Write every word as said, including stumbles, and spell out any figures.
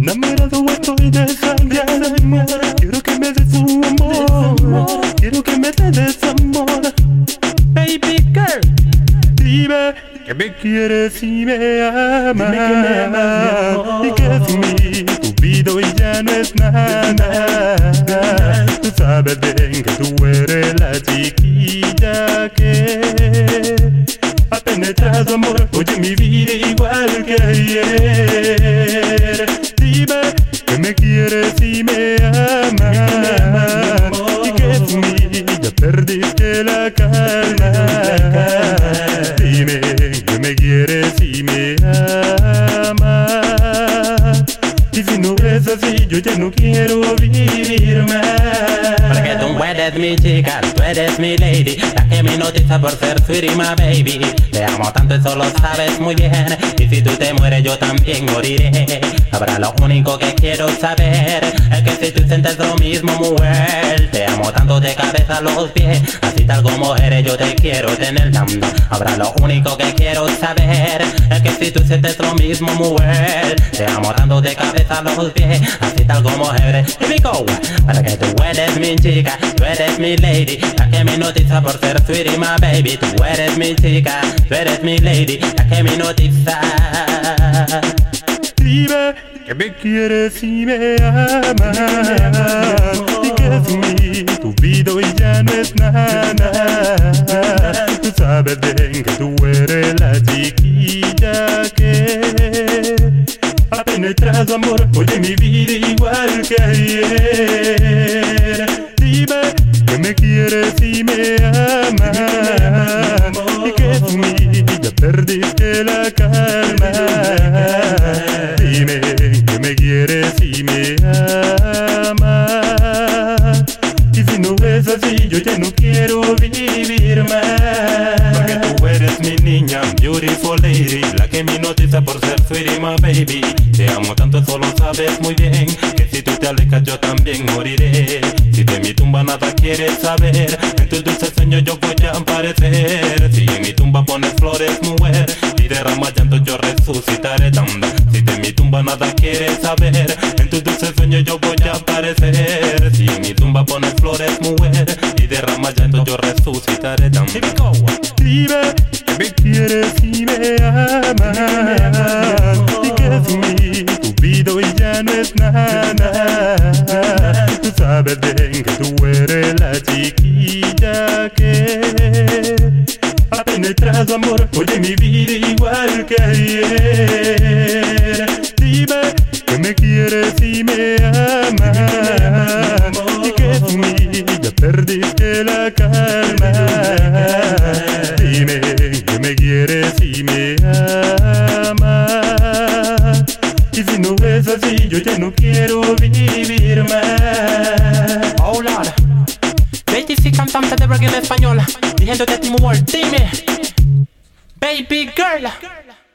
Enamorado estoy de esa amor. Quiero que me des su amor. Quiero que me des amor. Baby girl, dime que me quieres y me amas. Dime que me amas, mi y que sin mí tu vida hoy ya no es nada. Tú sabes bien que tú eres la chiquilla que ha penetrado amor hoy en mi vida igual que ayer. Dime que me quieres y me amas. Y que sin mí ya perdiste la calma. Dime que me quieres y me amas. Y si no es así, yo ya no quiero vivir más. porque tú eres mi chica, tú eres mi lady, la que me hipnotiza por ser sweetie my baby. Te amo tanto, eso lo sabes muy bien. Y si tú te mueres, yo también moriré. Ahora lo único que quiero saber es que si tú sientes lo mismo, mujer. Te amo tanto de cabeza a los pies, así tal como eres, yo te quiero tener dando. Ahora lo único que quiero saber es que si tú sientes lo mismo, mujer. Te amo tanto de cabeza a los pies, así tal como eres. Here we go. Para que tú eres mi chica, tú eres mi lady, la que me hipnotiza por ser sweetie my baby. Tú eres mi chica, tú eres mi lady, la que me hipnotiza. Dime que me quieres y me amas. Y que sin mí tu vida hoy ya no es nada. Tú sabes bien que tú eres la chiquilla que ha penetrado amor hoy en mi vida igual que ayer. Dime que me quieres y me amas. Y que sin mí ya perdiste la calma. Dime que me quieres y me amas. Y si no es así, yo ya no quiero vivir más. Porque tú eres mi niña, beautiful lady, la que me hipnotiza por ser sweetie my baby. Te amo tanto, eso lo sabes muy bien, que si tú te alejas yo también moriré. Si de mi tumba nada quieres saber, en tus dulces sueños yo voy a aparecer. Si en mi tumba pones flores, mujer, y derramas llanto yo resucitaré dando. Si de mi tumba nada quieres saber, en tus dulces sueños yo voy a aparecer. Si en mi tumba pones flores, mujer, y derramas llanto yo resucitaré dando. Dime que me quieres y me amas. Y que sin mí tu vida hoy ya no es nada. Tú sabes bien que tú eres la chiquilla que ha penetrado amor hoy en mi vida igual que ayer. Dime que me quieres y me amas. Y que sin mí ya perdiste la calma. Dime que me quieres y me amas. Y si no es así, yo ya no quiero vivir más. Oh Lord, Betty sí, cantante de reggae en español, diciéndote a ti, mujer, dime, baby girl.